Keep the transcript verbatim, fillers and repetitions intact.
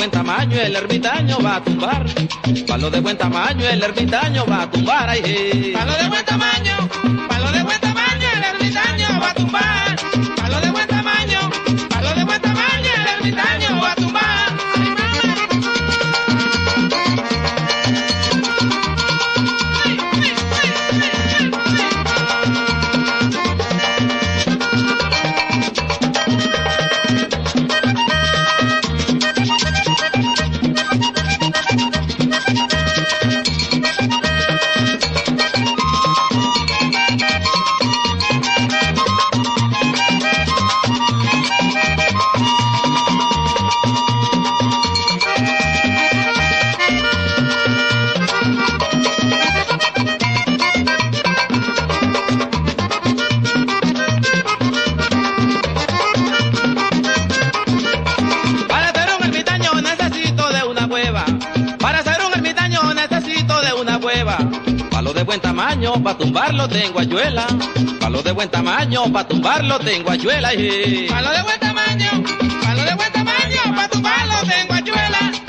buen tamaño el ermitaño va a tumbar. Palo de buen tamaño el ermitaño va a tumbar. Ay, hey. Palo de buen tamaño, palo de buen tamaño el ermitaño va a tumbar. Palo de buen tamaño, palo de buen tamaño el ermitaño va a tumbar. Palo de buen tamaño, pa' tumbarlo tengo ayuela. Palo de buen tamaño, pa' tumbarlo tengo ayuela. Palo de buen tamaño, palo de buen tamaño, pa' tumbarlo tengo ayuela.